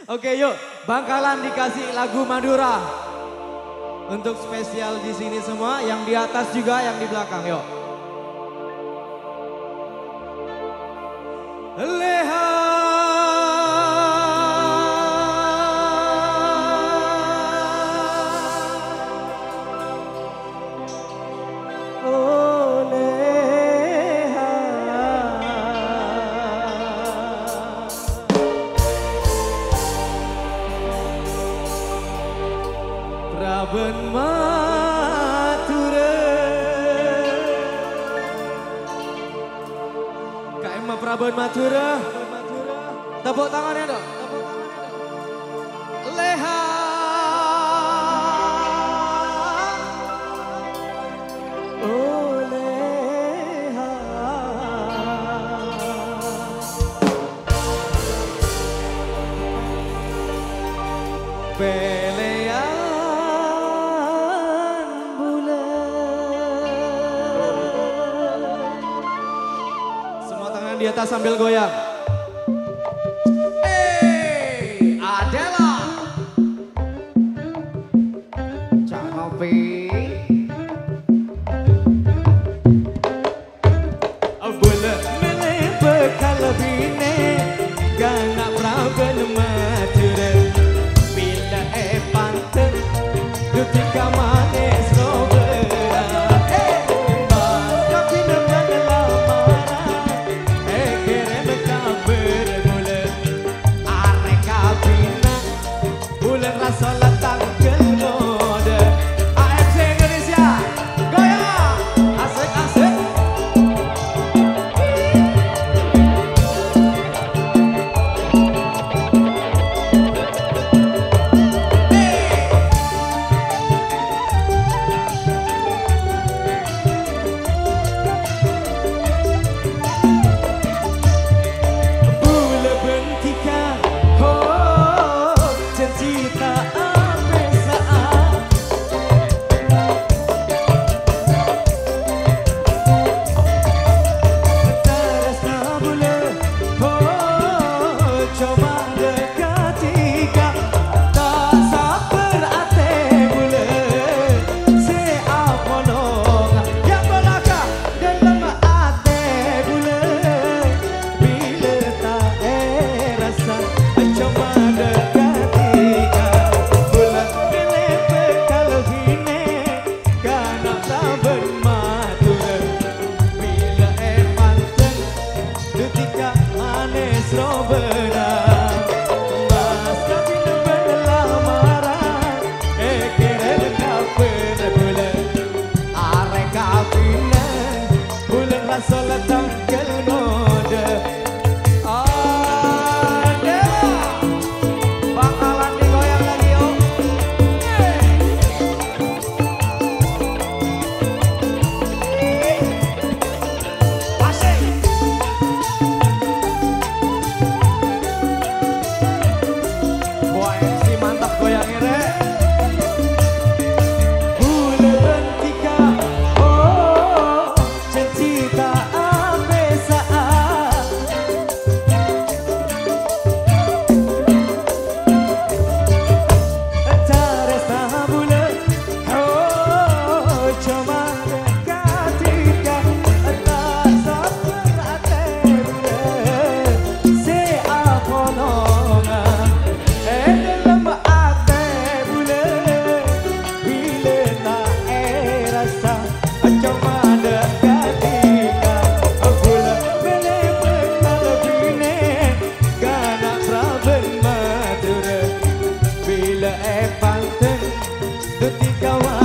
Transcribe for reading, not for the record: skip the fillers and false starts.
Oke yuk, Bangkalan dikasih lagu Madura. Untuk spesial di sini semua, yang di atas juga, yang di belakang yuk. Leha. Praben Matura KM Praben Matura. Tepuk tangannya dong. Leha. Oh Leha. Pelean di atas sambil goyang. Adela Canopi Bula mele bekal bine Gana Praben Matura Bila panten Dutika manis robera Rasa letang kelmode AFC Indonesia goyang asik-asik. Bula bentika Bila panten ketika